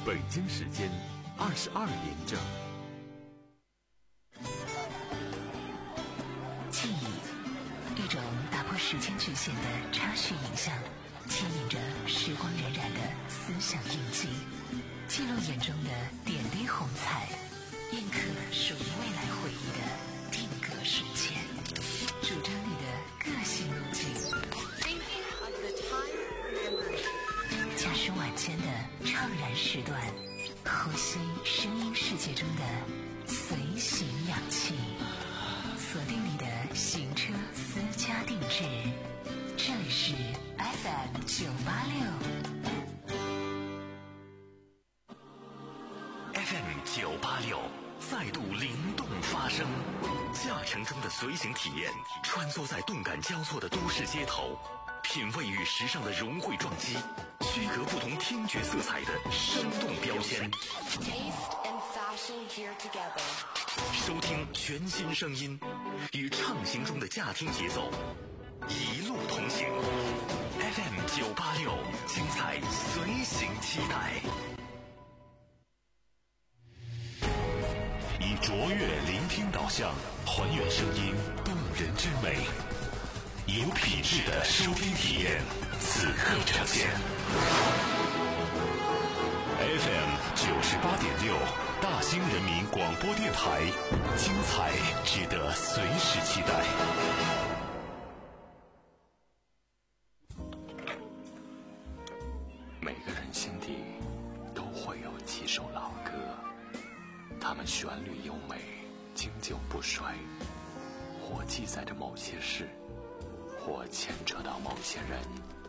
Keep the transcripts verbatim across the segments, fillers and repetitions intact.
北京时间二十二点整。 记忆，一种打破时间局限的插叙影像，牵引着时光荏苒的思想印记，记录眼中的点滴红彩，印刻属于未来回忆的定格瞬间，主张你的个性路径。驾驶晚间的怅然时段，呼吸声音世界中的随行氧气，锁定你的行车私家定制，这里是 F M 九八六 F M 九八六再度灵动发声，驾乘中的随行体验，穿梭在动感交错的都市街头，品味与时尚的融汇撞击，区隔不同听觉色彩的生动标签。收听全新声音，与畅行中的驾听节奏，一路同行。F M 九八六，精彩随行期待。以卓越聆听导向，还原声音动人之美，以有品质的收听体验，此刻呈现。F M 九十八点六，大兴人民广播电台，精彩值得随时期待。每个人心底都会有几首老歌，它们旋律优美，经久不衰，或记载着某些事，或牵扯到某些人。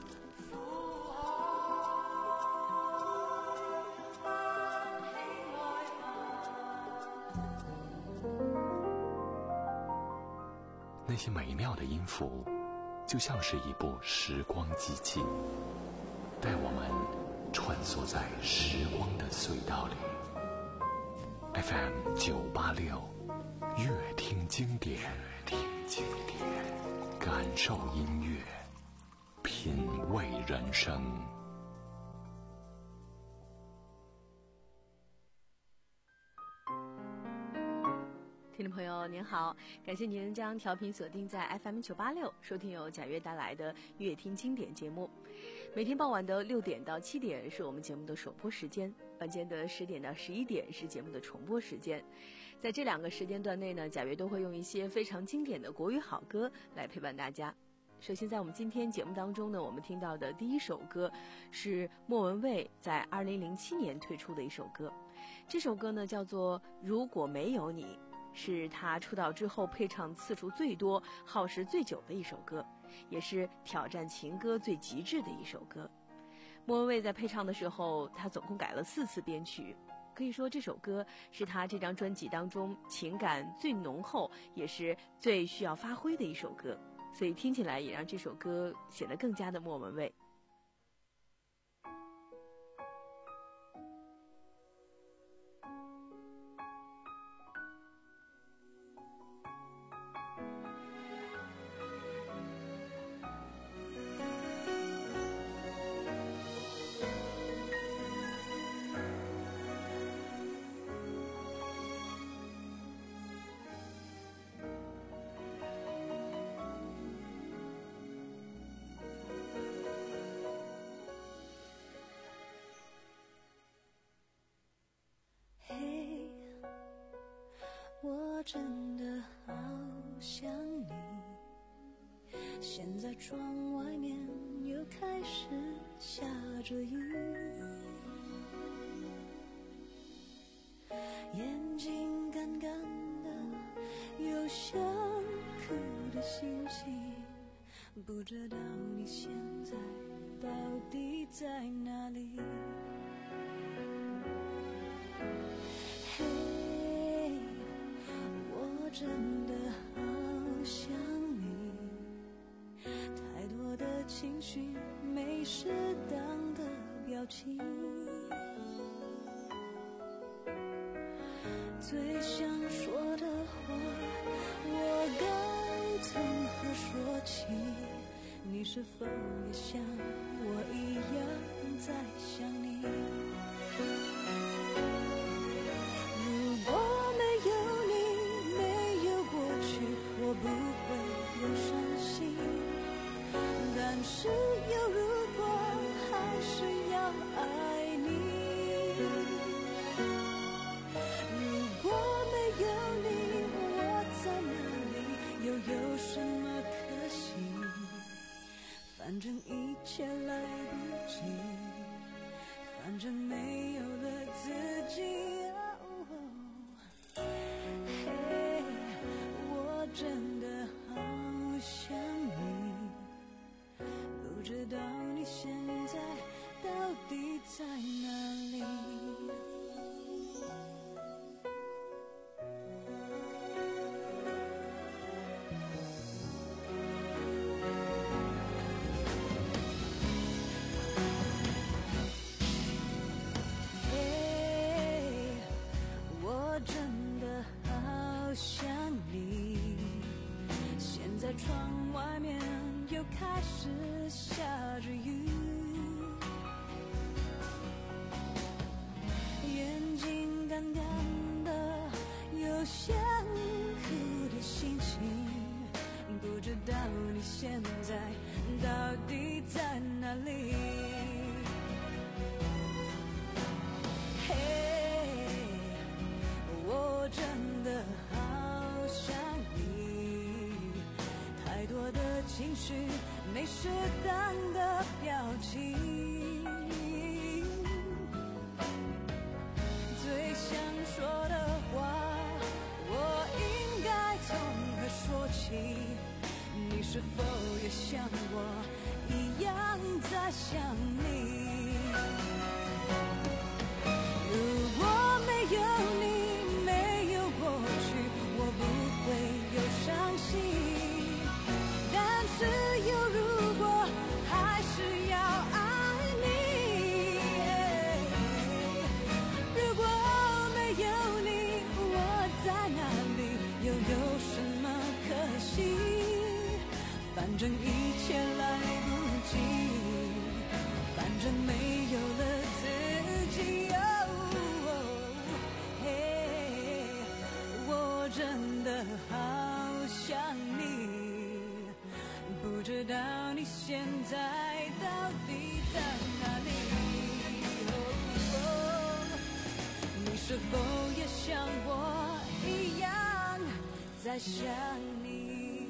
那些美妙的音符，就像是一部时光机器，带我们穿梭在时光的隧道里。F M 九八六，乐听经典，乐听经典，感受音乐，品味人生。 听众朋友您好，感谢您将调频锁定在 F M 九八六，收听由贾悦带来的乐听经典节目。每天傍晚的六点到七点是我们节目的首播时间，晚间的十点到十一点是节目的重播时间。在这两个时间段内呢，贾悦都会用一些非常经典的国语好歌来陪伴大家。首先在我们今天节目当中呢，我们听到的第一首歌是莫文蔚在二零零七年推出的一首歌，这首歌呢叫做《如果没有你》，是他出道之后配唱次数最多、耗时最久的一首歌，也是挑战情歌最极致的一首歌。莫文蔚在配唱的时候，他总共改了四次编曲，可以说这首歌是他这张专辑当中情感最浓厚，也是最需要发挥的一首歌，所以听起来也让这首歌显得更加的莫文蔚。 我真的好想你，现在窗外面又开始下着雨，眼睛干干的，有想哭的心情，不知道你现在到底在哪里。真的好想你，太多的情绪，没适当的表情，最想说的话，我该从何说起？你是否也像我一样在想你？ 反正没有了自己。嘿，我真的好想你，不知道你现在到底在哪里。窗外面又开始下着雨，眼睛干干的，有想哭的心情，不知道你现在到底在哪里。嘿，我真的好想你，太多的情绪，没适当的表情，最想说的话，我应该从何说起？你是否也像我一样在想你？如果没有你，没有过去，我不会有伤心。但是有如果，还是要爱你。如果没有你，我在哪里，又有什么可惜？反正一切来不及，反正没有了自己。哦，嘿，我真的好想你，不知道你现在到底在哪里。哦，你是否也像我一样在想你？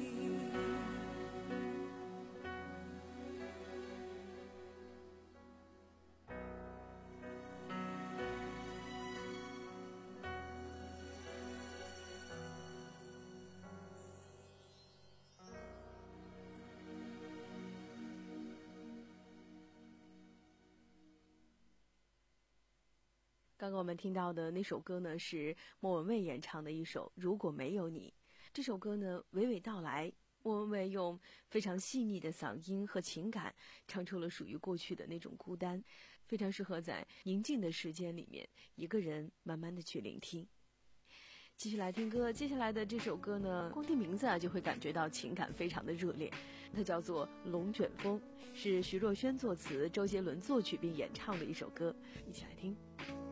刚刚我们听到的那首歌呢，是莫文蔚演唱的一首《如果没有你》。这首歌呢，娓娓道来，莫文蔚用非常细腻的嗓音和情感，唱出了属于过去的那种孤单，非常适合在宁静的时间里面，一个人慢慢的去聆听。继续来听歌，接下来的这首歌呢，光听名字啊就会感觉到情感非常的热烈，它叫做《龙卷风》，是徐若瑄作词，周杰伦作曲并演唱的一首歌，一起来听。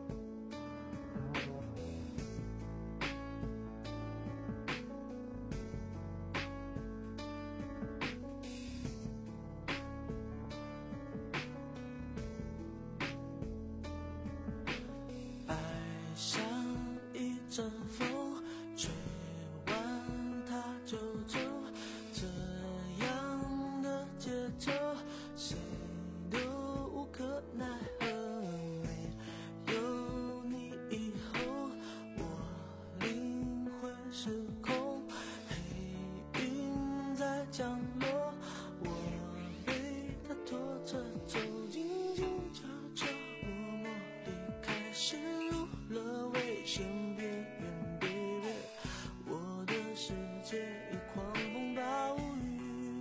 阵风吹完它就走，这样的节奏谁都无可奈何。没有你以后，我灵魂失控，黑云在降落，我被它拖着走，静静悄悄默默离开，陷入了危险边缘，baby， 我的世界已狂风暴雨。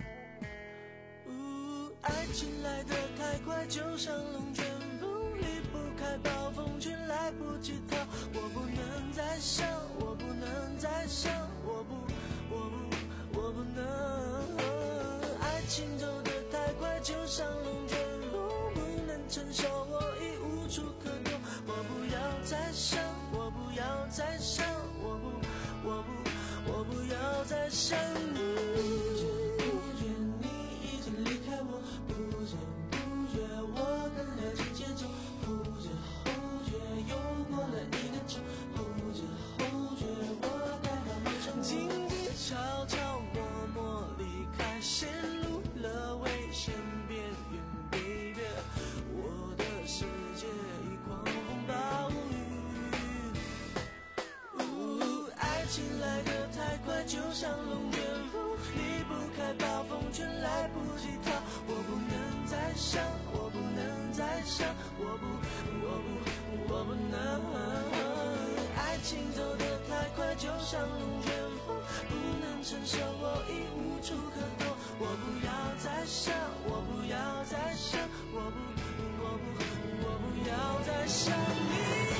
呜，爱情来得太快，就像龙卷风，离不开暴风圈，来不及逃。我不能再想，我不能再想，我不，我不，我不能。爱情走得太快，就像龙卷风，不能承受，我已无处可躲。我不要再想，我不要再想，我不，我不，我不要再想你。不知不觉你已经离开我，不知不觉我更了解节奏，不知不觉又过了一个钟，不知不觉我该到路上，静静悄悄默默离开，陷入了危险边缘，baby， 我的世界像龙卷风，离不开暴风圈，来不及逃。我不能再想，我不能再想，我不，我不，我不能。爱情走得太快，就像龙卷风，不能承受，我已无处可躲。我不要再想，我不要再想，我不，我不，我不要再想你。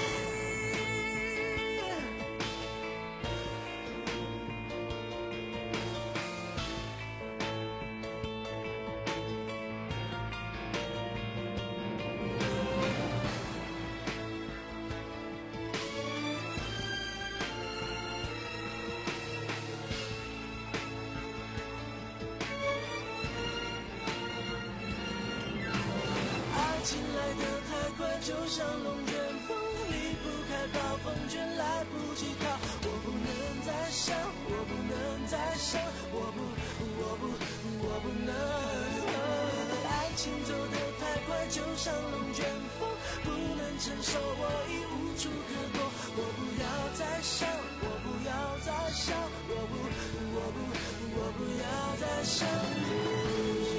爱情来得太快，就像龙卷风，离不开暴风圈，来不及逃。我不能再想，我不能再想，我不，我不，我不能。爱情走得太快，就像龙卷风，不能承受，我已无处可躲。我不要再想，我不要再想，我不，我不，我不要再想你。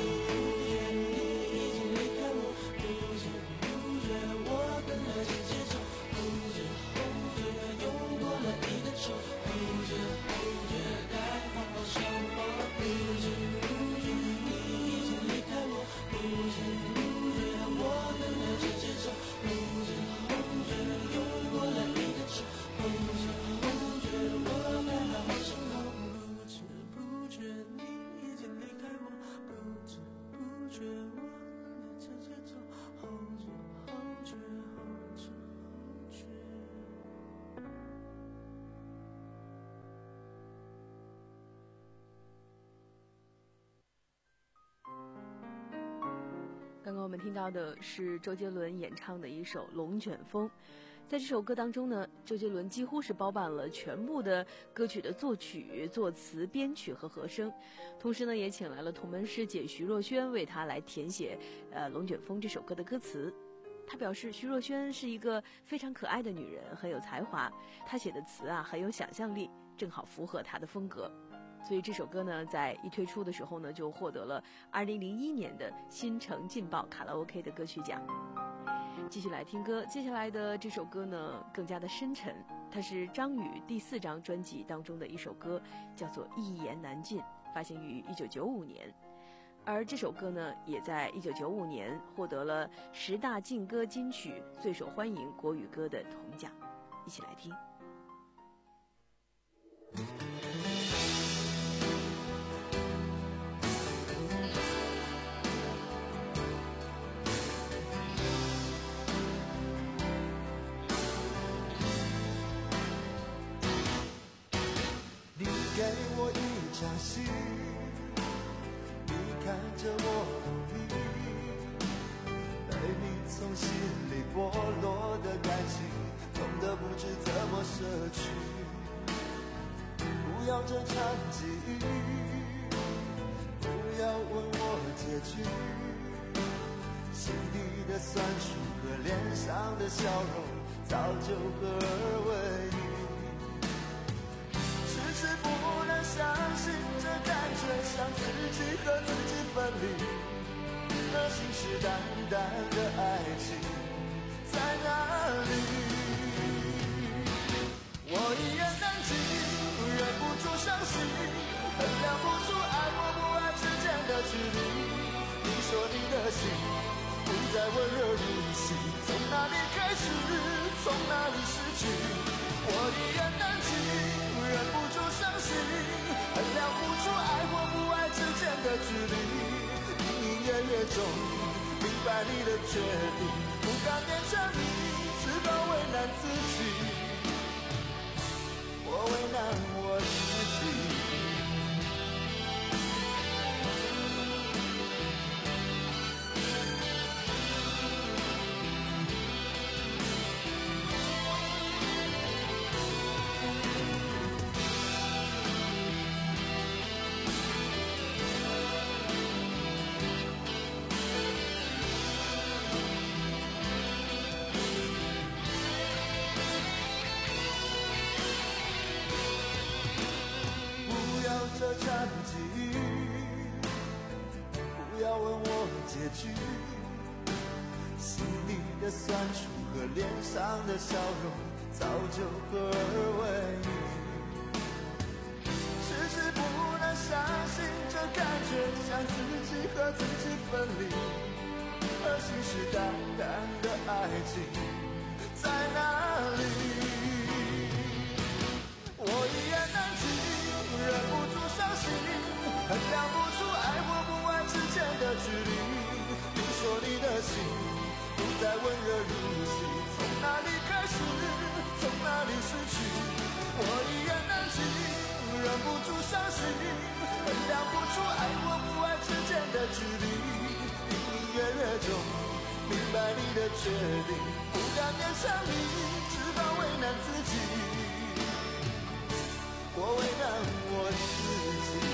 刚刚我们听到的是周杰伦演唱的一首《龙卷风》。在这首歌当中呢，周杰伦几乎是包办了全部的歌曲的作曲、作词、编曲和和声，同时呢，也请来了同门师姐徐若瑄为他来填写呃《龙卷风》这首歌的歌词。他表示，徐若瑄是一个非常可爱的女人，很有才华，她写的词啊很有想象力，正好符合她的风格。所以这首歌呢，在一推出的时候呢，就获得了二零零一年的新城劲爆卡拉 OK 的歌曲奖。继续来听歌，接下来的这首歌呢，更加的深沉，它是张宇第四张专辑当中的一首歌，叫做《一言难尽》，发行于一九九五年。而这首歌呢，也在一九九五年获得了十大劲歌金曲最受欢迎国语歌的铜奖。一起来听。 给我一场戏，你看着我努力，被你从心里剥落的感情，痛得不知怎么舍去。不要这场际遇，不要问我结局，心底的酸楚和脸上的笑容，早就合二为一。是不能相信，这感觉像自己和自己分离。那信誓旦旦的爱情在哪里？我一言难尽，忍不住伤心，衡量不出爱或不爱之间的距离。你说你的心不再温热如昔，从哪里开始，从哪里失去？我一言难尽，忍不住伤心，衡量不出爱或不爱之间的距离。隐隐约约中明白你的决定，不敢勉强你，只好为难自己，我为难我自己。 局，心里的酸楚和脸上的笑容早就合二为一，迟迟不能相信这感觉像自己和自己分离，而信誓旦旦的爱情在哪里？我一言难尽，忍不住伤心，衡量不出爱或不爱之间的距离。你说你的心不再温热如昔，从哪里开始，从哪里失去？我一言难尽，忍不住伤心，衡量不出爱或不爱之间的距离。隐隐约约中明白你的决定，不敢勉强你，只好为难自己。我为难我自己，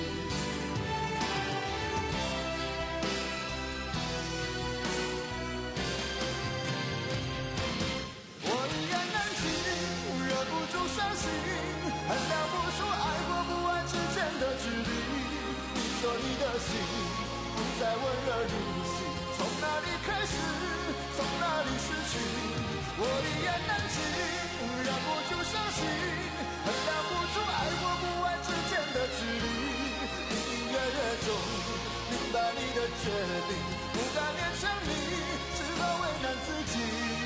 我一言难尽，忍不住伤心，衡量不出爱或不爱之间的距离。你说你的心不再温热如昔，从哪里开始，从哪里失去？我一言难尽，忍不住伤心，衡量不出爱或不爱之间的距离。隐隐约约中明白你的决定，不敢勉强你，只好为难自己。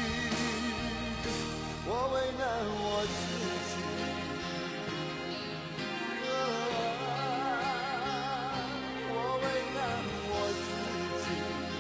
我为难我自己，啊，我为难我自己。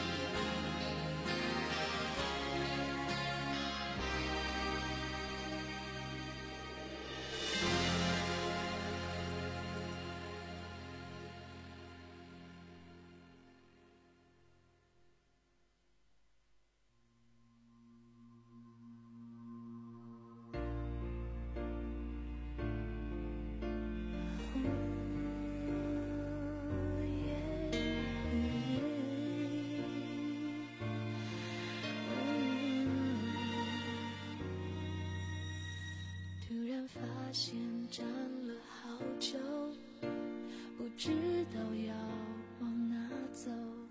突然发现站了好久，不知道要往哪走，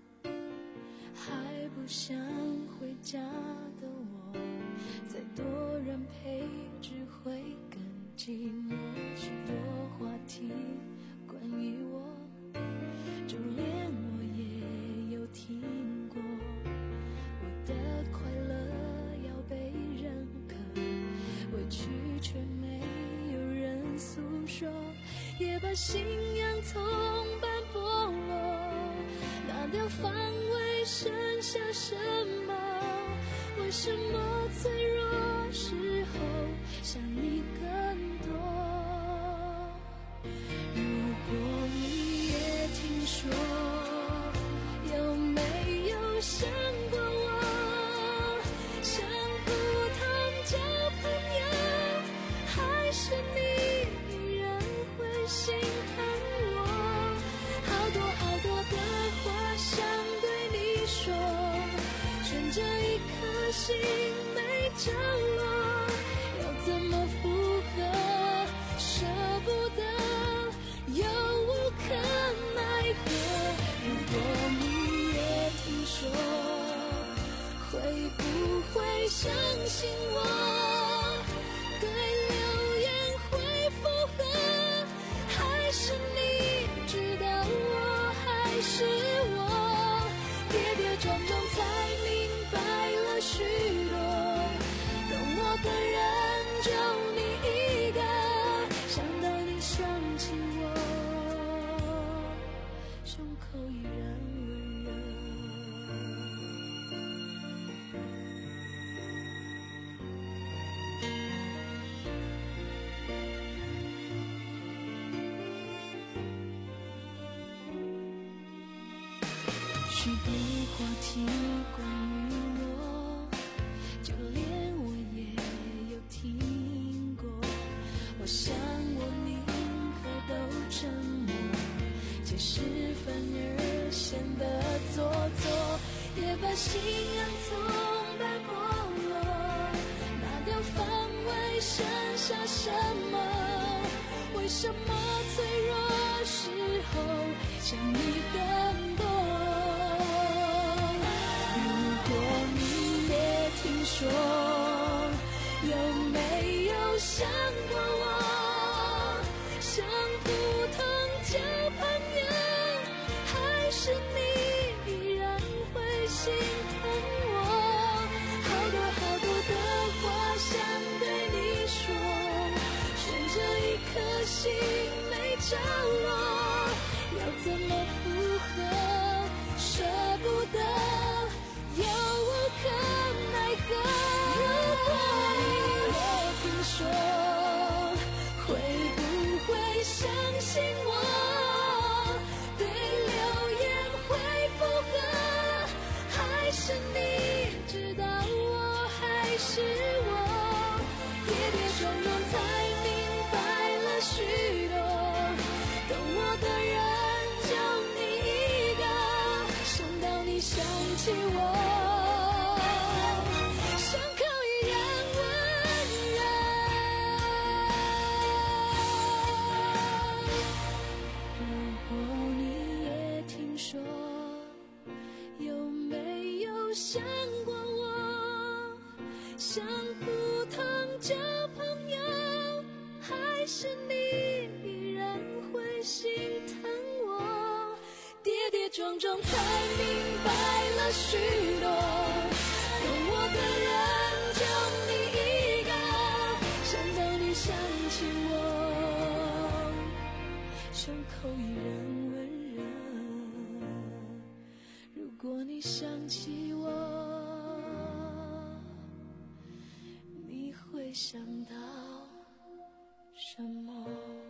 还不想回家的我，再多人陪只会更寂寞。许多话题关于我，就连我也有听过，我的快乐要被认可，委屈却没有人诉说，也把信仰从斑驳落。拿掉防卫，剩下什么？为什么脆弱时候想你更多？如果你也听说，有没有想过我？像普通交朋友，还是你依然会心疼我？好多好多的话想对你说，悬着一颗心没着落，要怎么附和？舍不得，又无可奈何。如果你也听说，会不会相信我？对流言会附和，还是你知道我还是我？跌跌撞撞才明白了许多，懂我的人就你一个，想到你想起我，胸口依然温热。许多话题关于我，就连我也有听过。我想我宁可都沉默，解释反而显得做作，也把信仰从斑驳落。拿掉防卫，剩下什么？为什么脆弱时候想你更多？ 听说，有没有想过我？像普通交朋友，还是你依然会心疼我？好多好多的话想对你说，悬着一颗心没着落，要怎么附和？舍不得，又无可奈何。如果你也听说，会不会相信我？对流言会附和，还是你知道我还是我？跌跌撞撞才明白了许多，懂我的人就你一个，想到你想起我，像可以让温热。如果你也听说，有没有想过我？像普通交朋友，还是你依然会心疼我？跌跌撞撞才明白了许多，懂我的人就你一个，想到你想起我，胸口依然温热。如果你想起我，你会想到什么？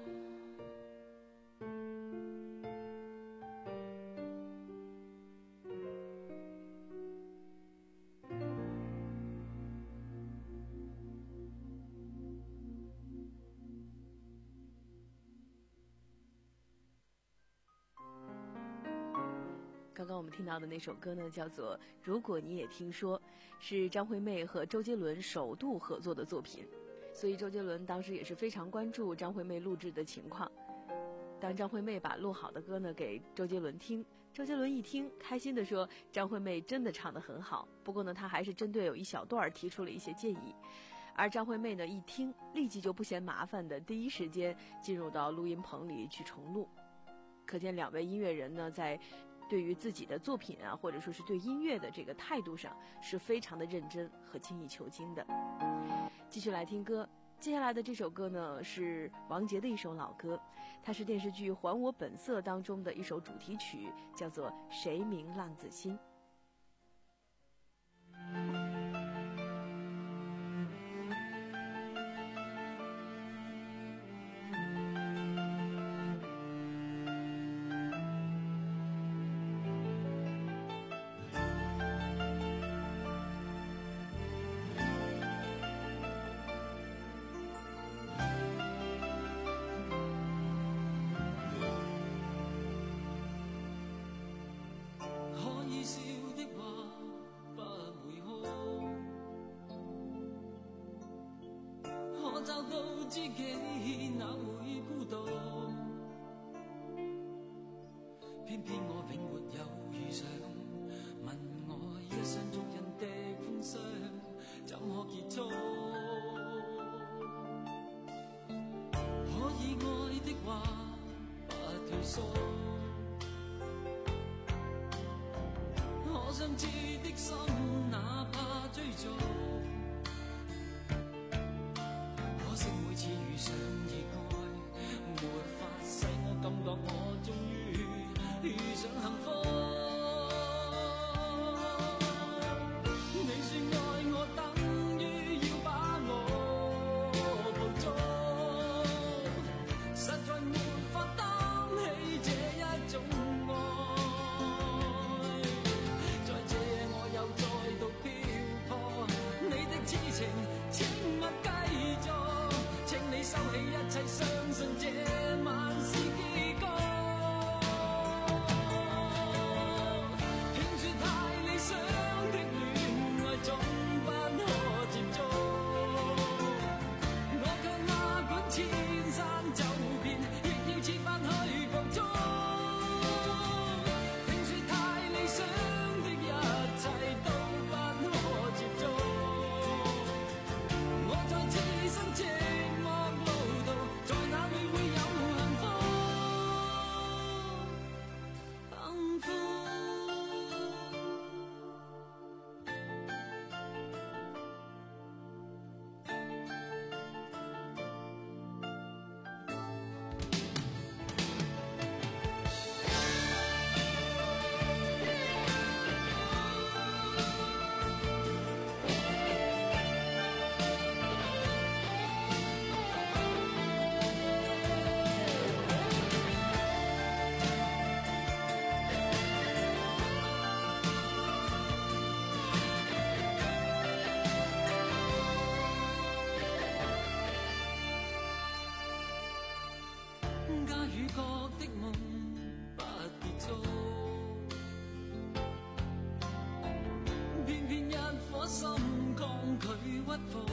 刚刚我们听到的那首歌呢，叫做《如果你也听说》，是张惠妹和周杰伦首度合作的作品，所以周杰伦当时也是非常关注张惠妹录制的情况。当张惠妹把录好的歌呢给周杰伦听，周杰伦一听开心地说张惠妹真的唱得很好，不过呢他还是针对有一小段提出了一些建议，而张惠妹呢一听立即就不嫌麻烦的第一时间进入到录音棚里去重录，可见两位音乐人呢在对于自己的作品啊，或者说是对音乐的这个态度上是非常的认真和精益求精的。继续来听歌，接下来的这首歌呢是王杰的一首老歌，它是电视剧《还我本色》当中的一首主题曲，叫做《谁明浪子心》。 找到知己哪會孤獨，偏偏我永沒有遇上，問我一生足印的歡傷怎可結束？可以愛的話不退縮，可想知的心哪怕追逐，可惜每次遇上意外，沒法使我感覺我終於遇上幸福。你說愛我等於要把我抱捉，實在沒法擔起這一種愛。再借我又再家與國的夢不結束，偏偏一顆心抗拒屈服，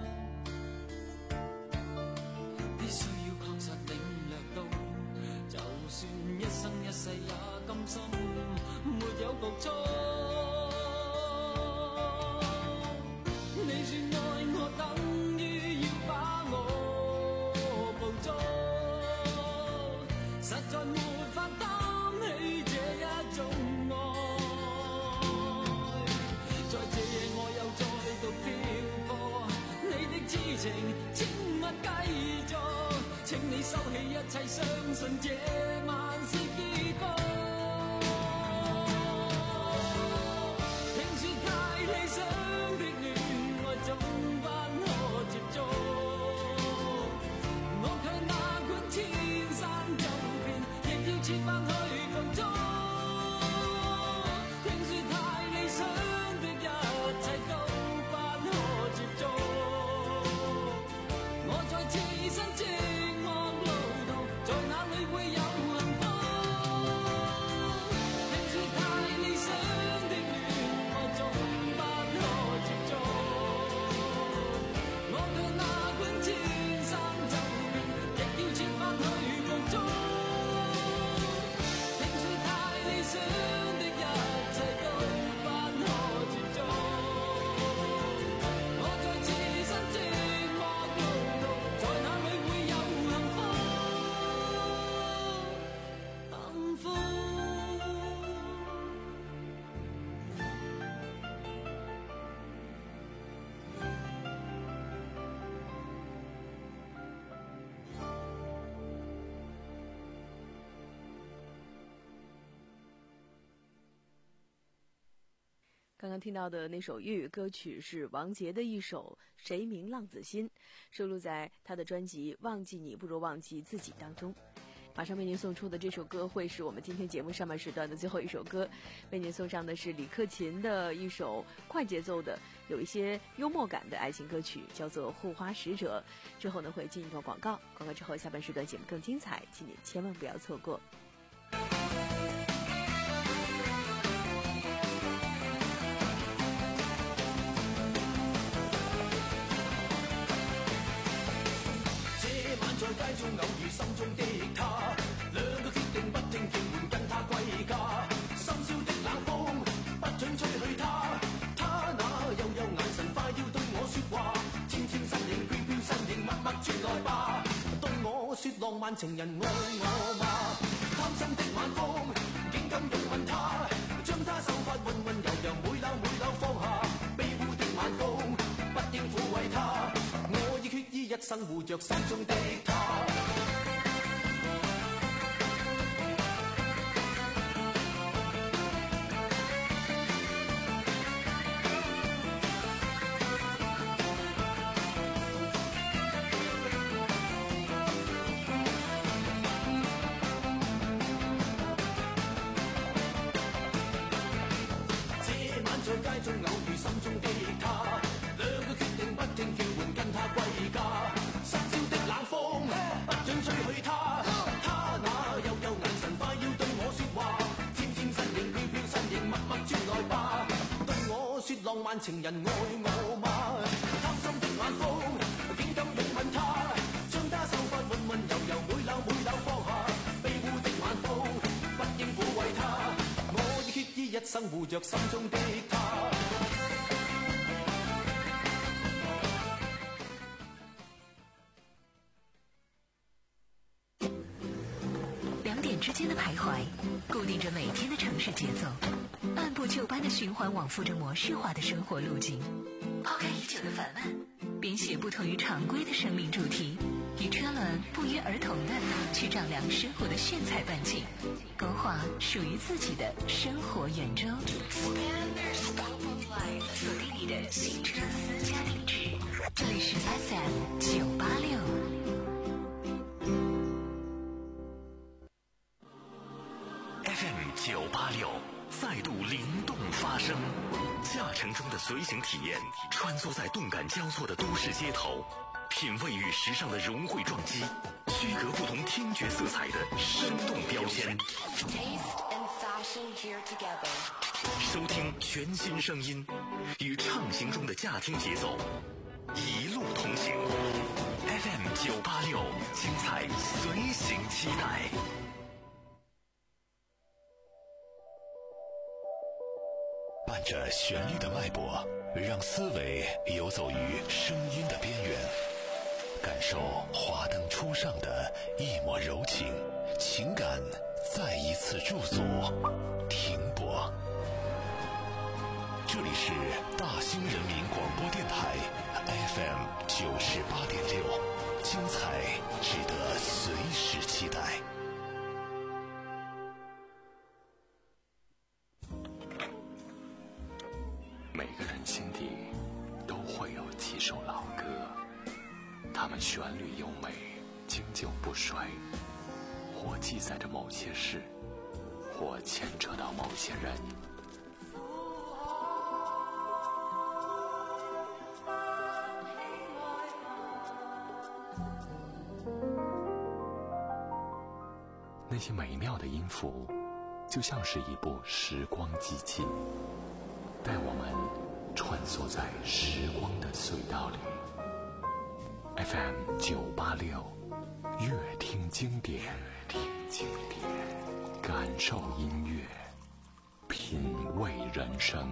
必須要確實領略到，就算一生一世也甘心沒有局促。你說愛我等於要把我捕捉，實在沒法擔起這一種愛。在這夜我又再度漂泊，你的痴情請勿繼續，請你收起一切，相信這晚是結局。聽說太理想的戀愛總不可接觸，我卻哪管千山走遍，亦要設法去共觸。聽說太理想的一切都不可接觸，我在此生寂寞路途，在哪裏會有幸福？聽說太理想的戀愛總不可接觸，我卻哪管千山走遍，亦要設法去共觸。聽說太理想的一切都不可接觸，我在此生寂寞路途，在哪裏會有幸福？幸福。 刚刚听到的那首粤语歌曲是王杰的一首《谁明浪子心》，收录在他的专辑《忘记你不如忘记自己》当中。马上为您送出的这首歌会是我们今天节目上半时段的最后一首歌，为您送上的是李克勤的一首快节奏的有一些幽默感的爱情歌曲，叫做《护花使者》。之后呢会进一段广告，广告之后下半时段节目更精彩，请您千万不要错过。 在街中偶遇心中的他，兩個決定不聽叫喚跟他歸家，深宵的冷風不准吹去他，他那幽幽眼神快要對我說話，纖纖身形飄飄身形默默轉來吧，對我說浪漫情人愛我嗎？貪心的晚風竟敢擁吻他，將他秀髮溫溫柔柔每縷每縷放下，卑污的晚風不應撫慰他，我已決意一生護着心中的他。在街中偶遇心中的他，兩個決定不聽叫喚跟他歸家，深宵的冷風不准吹去他，他那幽幽眼神快要對我說話，纖纖身形飄飄身形默默轉來吧，對我說浪漫情人愛我嗎？貪心的晚風竟敢擁吻他，將他秀髮溫溫柔柔每縷每縷放下，卑污的晚風不應撫慰他，我已決意一生護着心中的他。 两点之间的徘徊，固定着每天的城市节奏，按部就班的循环往复着模式化的生活路径。抛开已久的烦闷，编写不同于常规的生命主题，与车轮不约而同的去丈量生活的炫彩半径，勾画属于自己的生活圆周。锁定你的新车私家定制，这里是 F M 九八六。 F M 九八六再度灵动发声，驾乘中的随行体验，穿梭在动感交错的都市街头， 品味与时尚的融汇撞击，区隔不同听觉色彩的生动标签。收听全新声音，与畅行中的驾听节奏一路同行。F M 九八六，精彩随行期待。 伴着旋律的脉搏，让思维游走于声音的边缘，感受华灯初上的一抹柔情，情感再一次驻足停泊。这里是大兴人民广播电台 F M 九十八点六，精彩值得随时期待。每个人心底都会有几首老歌，它们旋律优美，经久不衰，或记载着某些事，或牵扯到某些人。那些美妙的音符，就像是一部时光机器，带我们穿梭在时光的隧道里。F M 九八六，乐听经典，乐听经典，感受音乐，品味人生。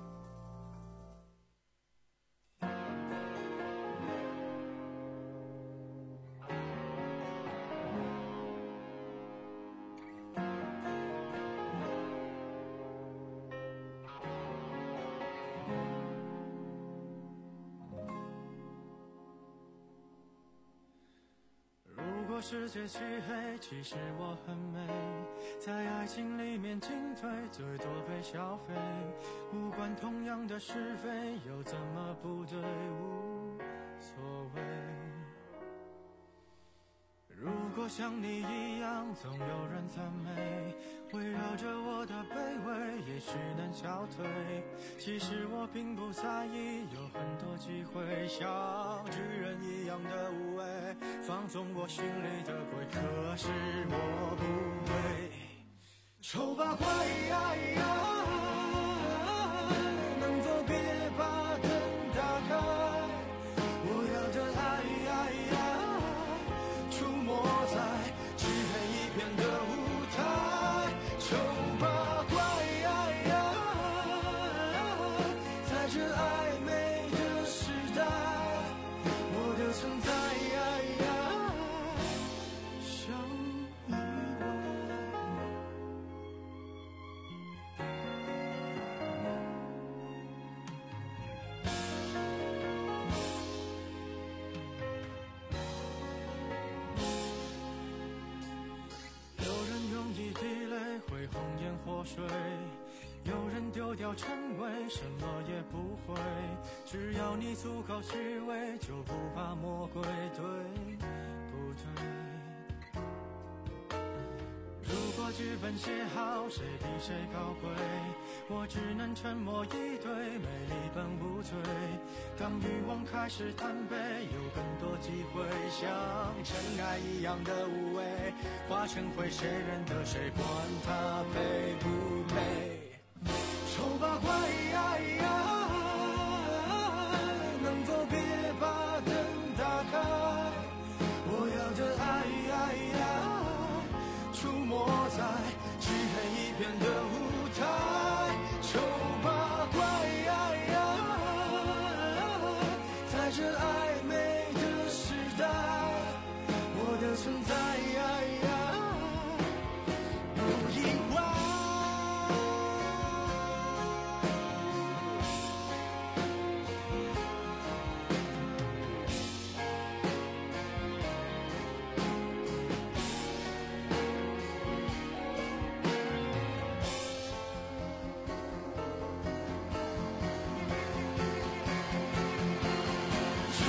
世界漆黑，其实我很美，在爱情里面进退，最多被消费，无关同样的是非，又怎么不对，无所谓。如果像你一样总有人赞美，围绕着我的卑微也许能消退，其实我并不在意，有很多机会像巨人一样的无畏，放纵我心里的鬼，可是我不对。丑八怪呀呀，能否别把灯打开，我要的爱呀呀出没在漆黑一片的舞台。丑八怪呀呀，在这暧昧的时代，我的存在呀呀像意外。有人用一滴泪会红颜祸水，有人丢掉称谓，什么也不会，只要你足够虚伪，就不怕魔鬼，对不对？如果剧本写好，谁比谁高贵，我只能沉默以对，美丽本无罪。当欲望开始贪杯，有更多机会像尘埃一样的无畏，化成灰，谁认得谁，管他配不配。丑八怪呀呀，能否别把灯打开，我要的爱呀呀出没在漆黑一片的舞台。丑八怪呀呀，在这暧昧的时代，我的存在呀呀不意外。丑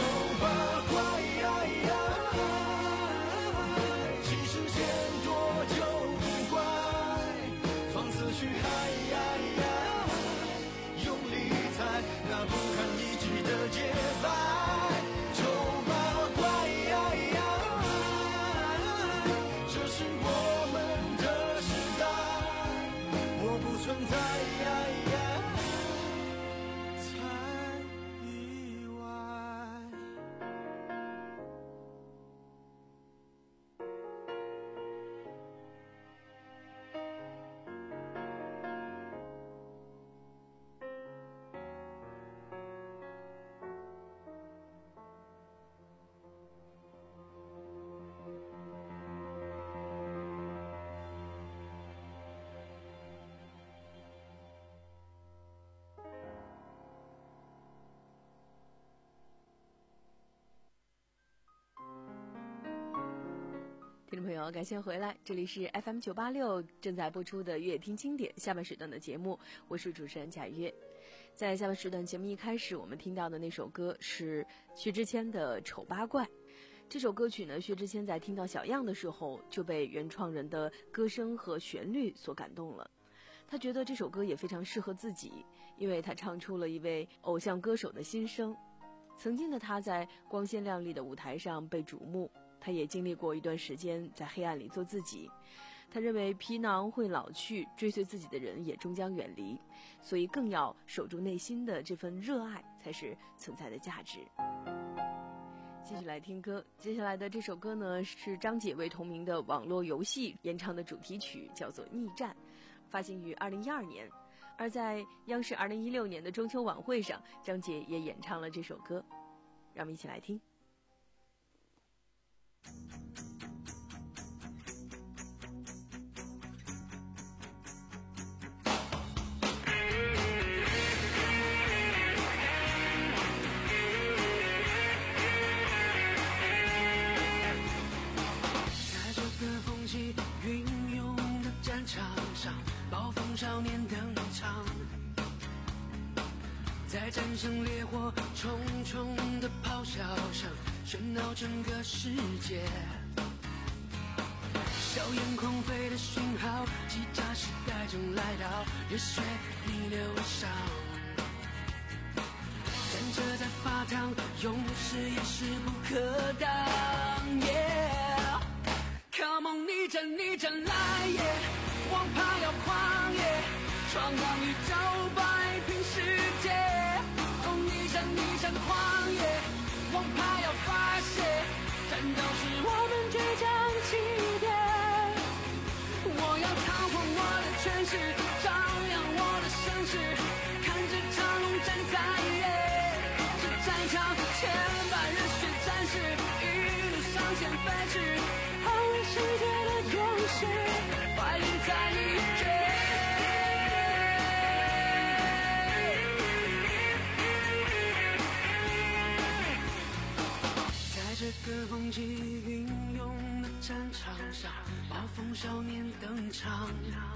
听众朋友，感谢回来，这里是 F M 九八六正在播出的乐听经典下半时段的节目，我是主持人贾约。在下半时段节目一开始，我们听到的那首歌是薛之谦的《丑八怪》。这首歌曲呢，薛之谦在听到小样的时候就被原创人的歌声和旋律所感动了。他觉得这首歌也非常适合自己，因为他唱出了一位偶像歌手的心声。曾经的他在光鲜亮丽的舞台上被瞩目，他也经历过一段时间在黑暗里做自己。他认为皮囊会老去，追随自己的人也终将远离，所以更要守住内心的这份热爱才是存在的价值。继续来听歌，接下来的这首歌呢是张杰为同名的网络游戏演唱的主题曲，叫做《逆战》，发行于二零一二年。而在央视二零一六年的中秋晚会上，张杰也演唱了这首歌，让我们一起来听。 在这个风起云涌的战场上，暴风少年登场，在战胜烈火重重的咆哮声喧闹整个世界，硝烟狂飞的讯号，机甲时代正来到，热血逆流而上，站着在法堂，勇士也势不可挡。Yeah， Come on， 逆战逆战来耶，王牌要狂野，闯荡宇宙，摆平世界。哦，逆战逆战狂野，王牌要发泄，战斗是我们倔强起点。我要操控我的权势，张扬我的声势，看着长龙站在野，这战场千百热血战士一路上前飞驰，捍卫世界的勇士，怀念在一绝。在这个风起云涌的战场上，暴风少年登场，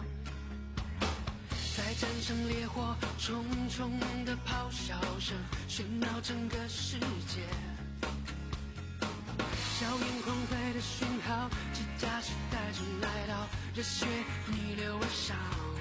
在战胜烈火重重的咆哮声喧闹整个世界，硝烟狂飞的讯号，机甲时代正来到，热血逆流而上，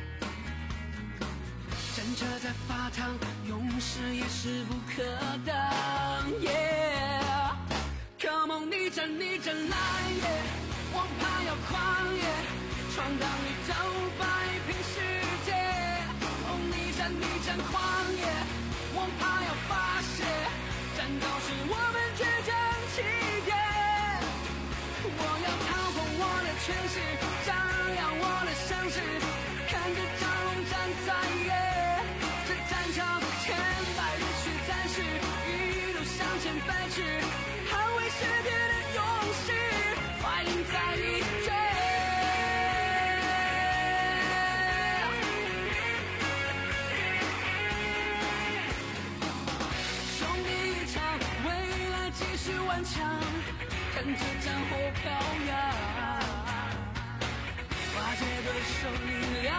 站着在法堂，勇士也势不可挡。Yeah， Come on， 逆战逆战来耶，王牌要狂野，闯荡宇宙，摆平世界。哦，逆战逆战狂野，王牌要发泄，战斗是我们倔强起点。我要操控我的权势，张扬我的声势，看着长龙站在野，这战场千百热血战士一路向前飞驰，捍卫世界的勇士，怀念在一绝。兄弟一场，未来继续顽强，看着战火飘扬，化解对手力量，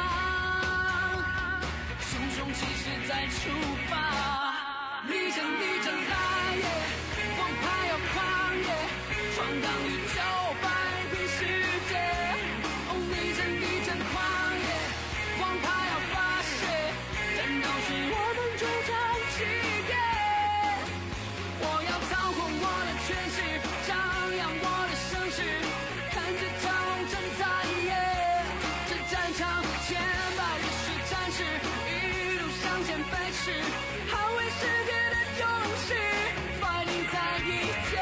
雄雄气势再出发。逆战逆战来耶，王牌要狂野，闯荡宇宙，摆平世界。哦，逆战逆战狂野，王牌要发泄，战斗是我们倔强起点。我要操控我的权势，张扬我的声势，看着长龙站在野，这战场千百热血战士一路向前飞驰，捍卫世界的勇士，怀念在一绝。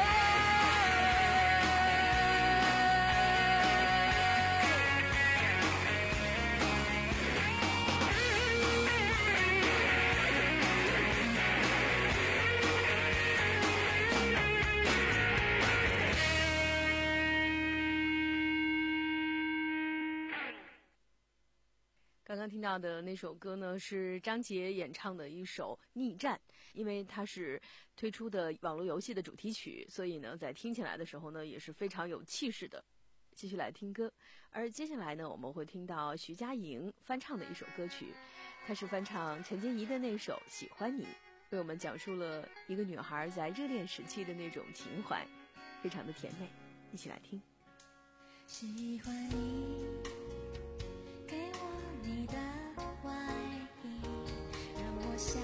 刚刚听到的那首歌呢，是张杰演唱的一首《逆战》，因为它是推出的网络游戏的主题曲，所以呢，在听起来的时候呢，也是非常有气势的。 继续来听歌。而接下来呢，我们会听到徐佳莹翻唱的一首歌曲，她是翻唱陈洁仪的那首《喜欢你》，为我们讲述了一个女孩在热恋时期的那种情怀，非常的甜美，一起来听。 喜欢你，给我你的外衣，让我想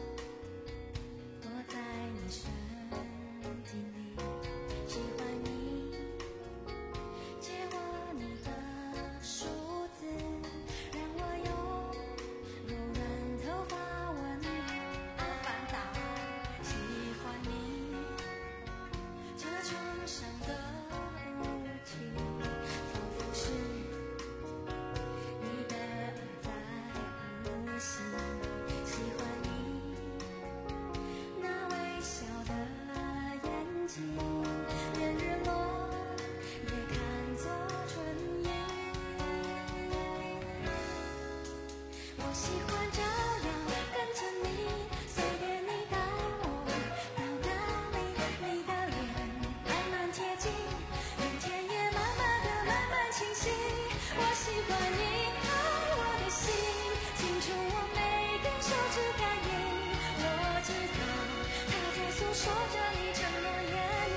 躲在你身体里。喜欢你，借我你的梳子，让我用柔软头发吻你。阿凡达，喜欢你，车窗上的雾气，仿佛是你的爱在呼吸。喜欢你那微笑的眼睛，连日落也看作春意。我喜欢这样跟着你，随便你带我到哪里，你的脸慢慢贴近，连天也慢慢的慢慢清晰。我喜欢你爱我的心，清楚我每根手指感应。我知道它在诉说着你承诺言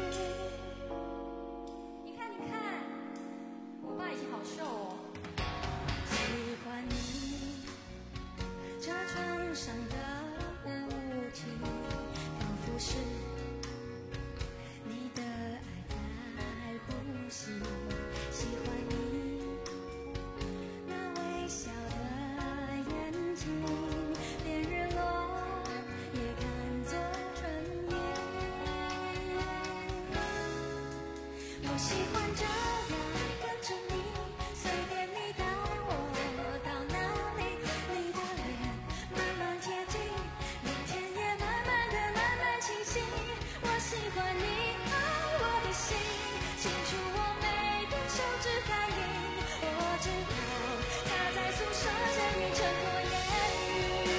语。你看你看，我爸以前好瘦哦。喜欢你车窗上的雾气，仿佛是你的爱在呼吸。喜欢你那微笑的眼睛，连日落也看作春意。我喜欢这样跟着你，随便你带我到哪里，你的脸慢慢贴近，连天也慢慢的慢慢清晰。我喜欢你爱我的心，清楚我每根手指感应。我知道它在诉说着你承诺言语。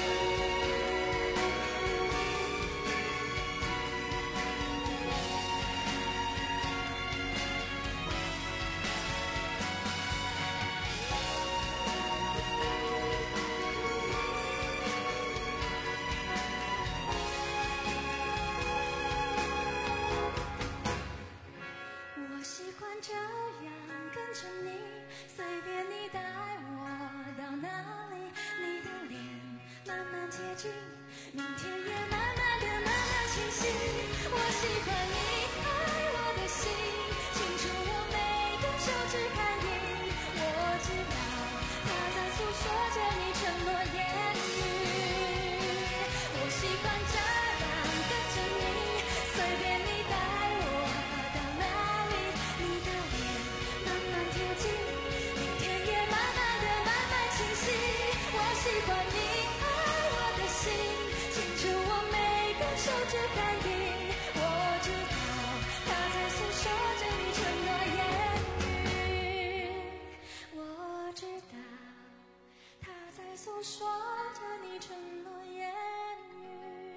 我喜欢这样跟着你，随便你带我到哪里，你的脸慢慢贴近，明天也慢慢的慢慢清晰。我喜欢你爱我的心，清楚我每根手指感应。我知道它在诉说着你承诺言语。我喜欢这样跟着你，随便你带我到哪里，你的脸慢慢贴近，明天也慢慢的慢慢清晰。我喜欢你爱我的心，清楚我每根手指感应。我知道它在诉说着你承诺言语。我知道它在诉说着你承诺言语。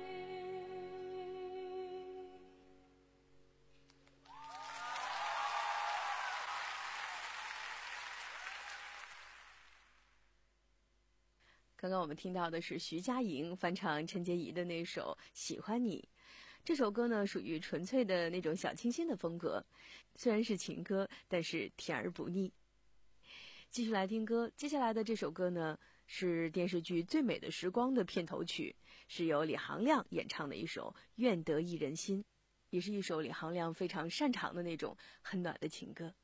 刚刚我们听到的是徐佳莹翻唱陈洁仪的那首《喜欢你》。这首歌呢，属于纯粹的那种小清新的风格，虽然是情歌，但是甜而不腻。继续来听歌，接下来的这首歌呢，是电视剧《最美的时光》的片头曲，是由李行亮演唱的一首《愿得一人心》，也是一首李行亮非常擅长的那种很暖的情歌。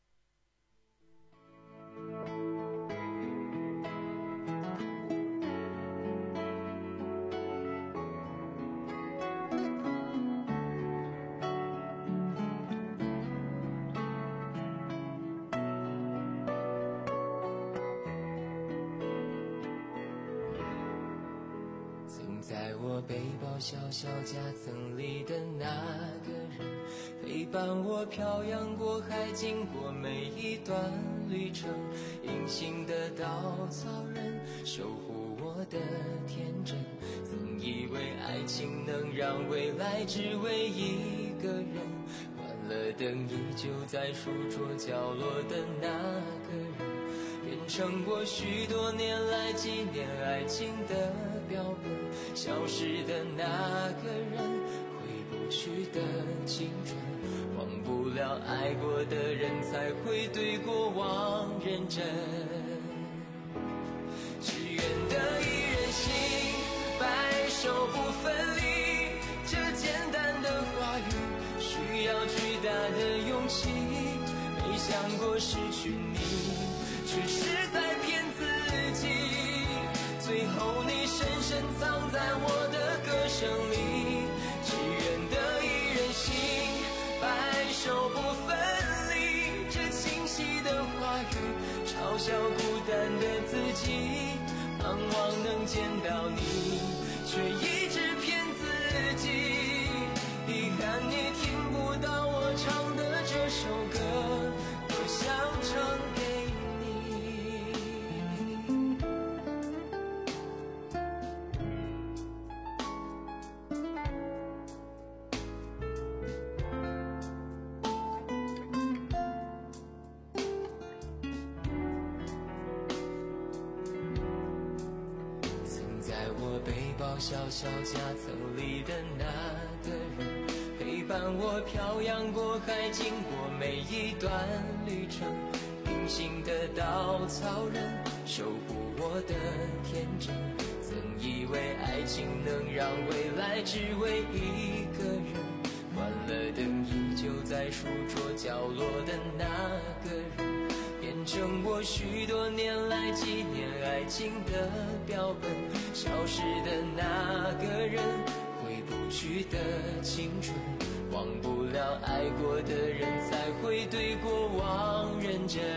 在我背包小小夹层里的那个人，陪伴我漂洋过海，经过每一段旅程。隐形的稻草人，守护我的天真。曾以为爱情能让未来只为一个人，换了灯依旧在书桌角落的那个人，变成过许多年来纪念爱情的标本，消失的那个人，回不去的青春，忘不了爱过的人，才会对过往认真。只愿得一人心，白首不分离，这简单的话语需要巨大的勇气，没想过失去你，却是在骗自己，最后你深深藏在我的歌声里。只愿得一人心，白首不分离，这清晰的话语嘲笑孤单的自己，盼望能见到你，却一直骗自己，遗憾你听不到我唱的这首歌，多想唱给小小夹层里的那个人，陪伴我漂洋过海，经过每一段旅程，隐形的稻草人，守护我的天真，曾以为爱情能让未来只为一个人，关了灯依旧在书桌角落的那个人，变成我许多年来纪念爱情的标本，消失的那个人，回不去的青春，忘不了爱过的人，才会对过往认真。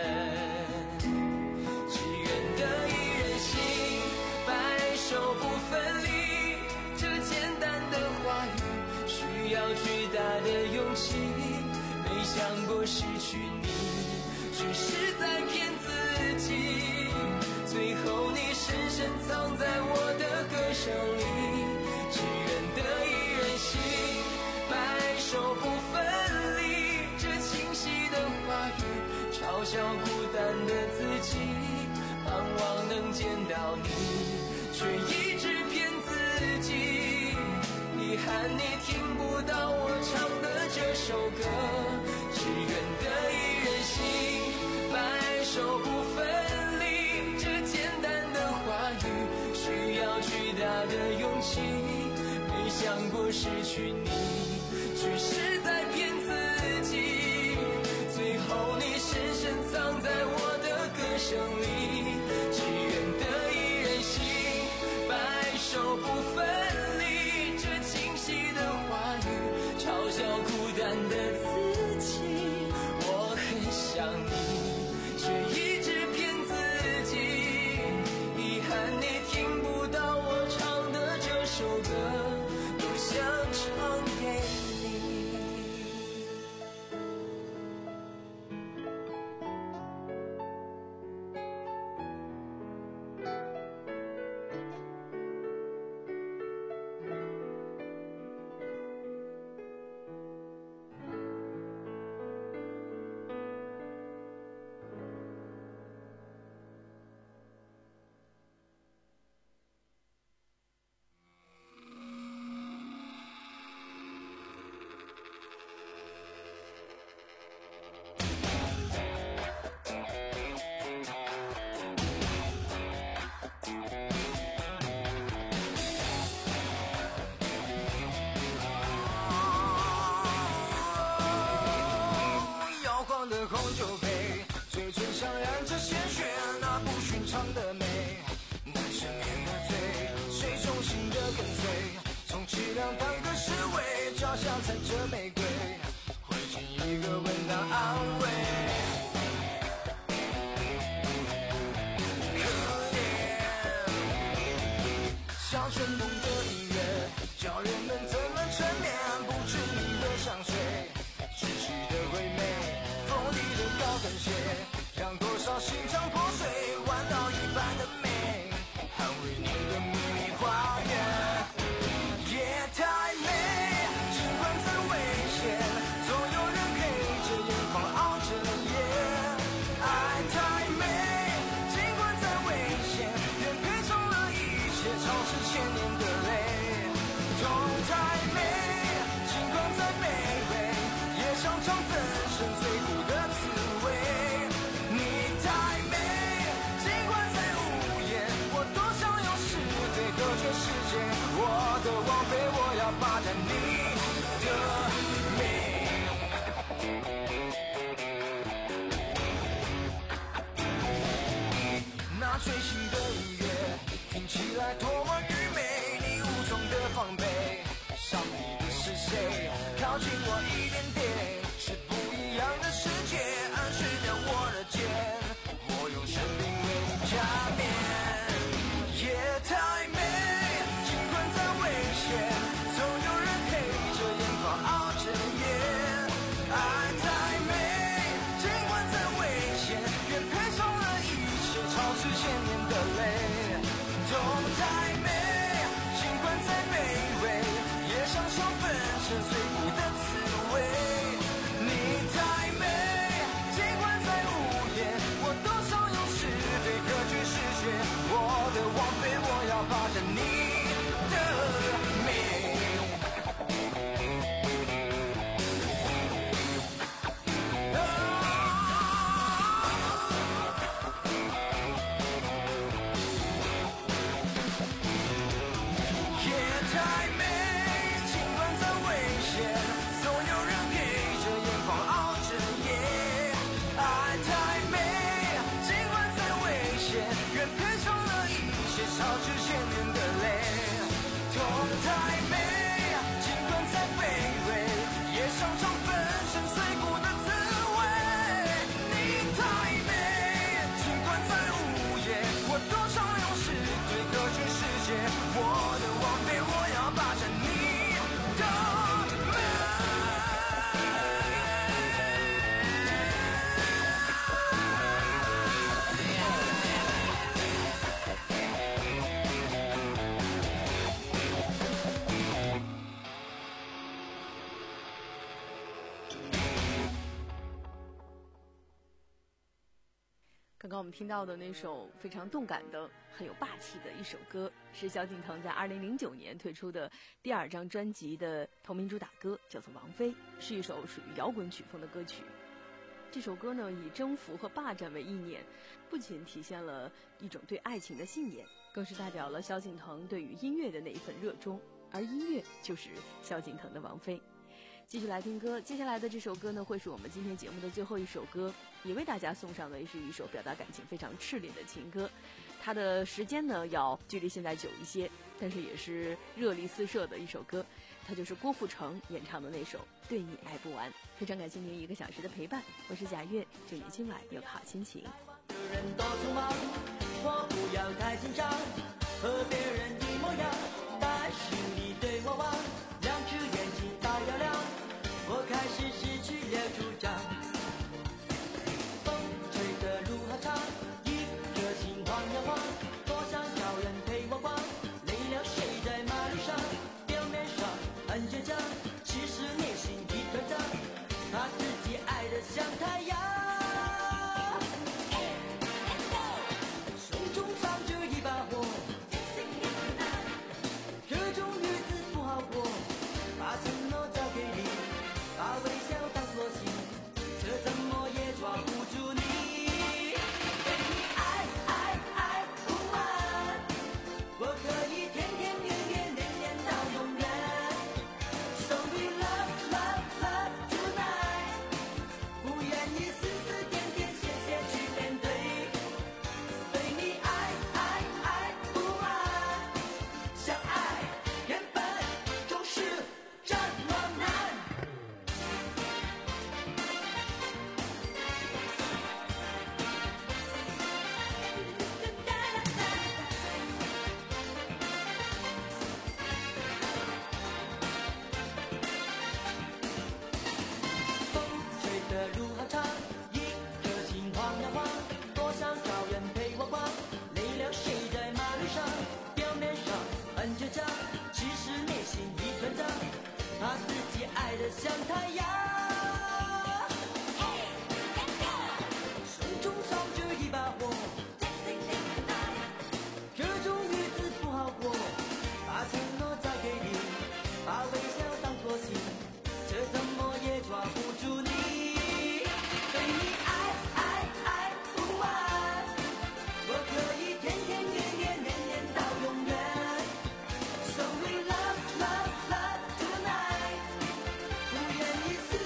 只愿得一人心，白首不分离，这简单的话语需要巨大的勇气，没想过失去你，只是在骗自己，最后你深深藏在我的歌声里。只愿得一人心，白首不分离，这清晰的话语嘲笑孤单的自己，盼望能见到你，却一直骗自己，遗憾你听不到我唱的这首歌。只愿得一人心，白首不分离，这简单的话语需要巨大的勇气，没想过失去你，只是在骗自己，最后你深深藏在我的歌声里。只愿得一人心，白首不分离，这清晰的话语嘲笑孤单的自己，我很想你，却一直骗自己，遗憾你听不到我唱的这首歌，多想唱给你。 的红酒杯，嘴唇上染着鲜血，那不寻常的美，难赦免的罪，水中心的跟随，从凄凉当个侍卫，脚下踩着玫瑰，会尽一个吻当安慰。可怜，像春风的音乐，叫人们怎么沉眠？不知名的香水，窒息的惠美。高跟鞋让多少心肠破碎，弯刀一般的美，捍卫你的秘密花园。夜太美，尽管怎危险， 靠近我一点点，是不一样的世界，暗示着我的肩，我用生命为你加冕。夜太美，尽管再危险，总有人黑着眼眶熬着夜。爱太美，尽管再危险，也配上了一切超之千年的泪。痛太美，尽管再卑微，也享受粉身碎骨的滋味。你太美，尽管再无言，我多少勇士对隔绝世界，我的王妃，我要霸占你的美。夜太美，尽管再危险，总有人陪着眼眶熬着夜。爱太美，尽管再危险，愿配上了一切超之千年的泪。痛太美，尽管再卑微，也尝尝粉身碎骨的滋味。你太美，尽管再无言，我多少勇士对隔绝世界，我的王妃，我要霸占你的美。 刚刚我们听到的那首非常动感的、很有霸气的一首歌，是萧敬腾在二零零九年推出的第二张专辑的同名主打歌，叫做《王妃》，是一首属于摇滚曲风的歌曲。这首歌呢，以征服和霸占为意念，不仅体现了一种对爱情的信念，更是代表了萧敬腾对于音乐的那一份热衷，而音乐就是萧敬腾的王妃。继续来听歌，接下来的这首歌呢，会是我们今天节目的最后一首歌，也为大家送上的是一首表达感情非常炽烈的情歌。它的时间呢，要距离现在久一些，但是也是热力四射的一首歌，它就是郭富城演唱的那首《对你爱不完》。非常感谢您一个小时的陪伴，我是贾月，祝你今晚有个好心情。 人都匆忙，我不要太紧张，和别人一模样，但是你对我望，两只眼睛大又亮，我开始失去了主张。风吹的路好长，一颗心晃呀晃，多想找人陪我逛，累了睡在马路上，表面上很倔强，其实内心一团糟，他自己爱得像太阳。像太阳，手中藏着一把火，这种日子不好过，把承诺交给你，把微笑当作信，这怎么也抓不住你，对你爱爱爱不完，我可以天天年年年年到永远。So we love love love tonight，不愿意死。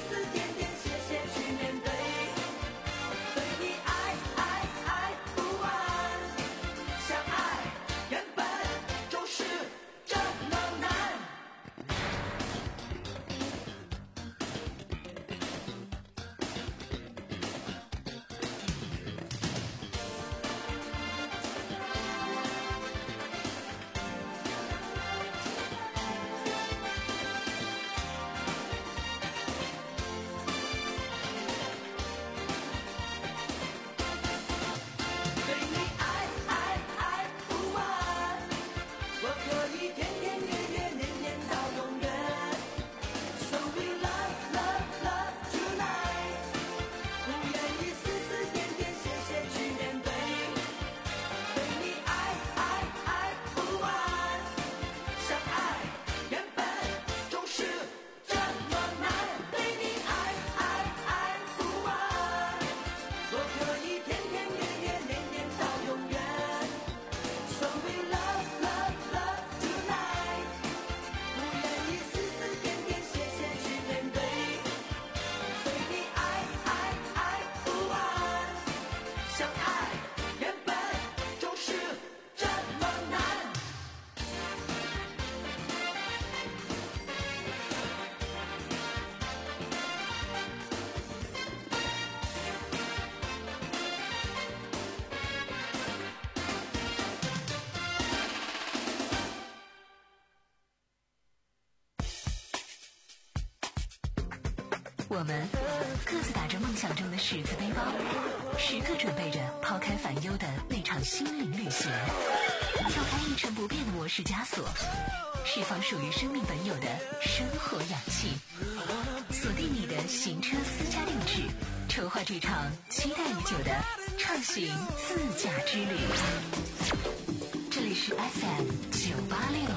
我们各自打着梦想中的十字背包，时刻准备着抛开烦忧的那场心灵旅行，跳开一成不变的模式枷锁，释放属于生命本有的生活氧气。锁定你的行车私家定制，筹划这场期待已久的畅行自驾之旅。这里是 F M 九八六。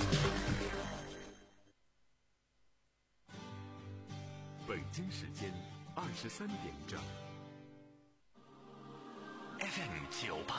北京时间二十三点整。 F M 九八。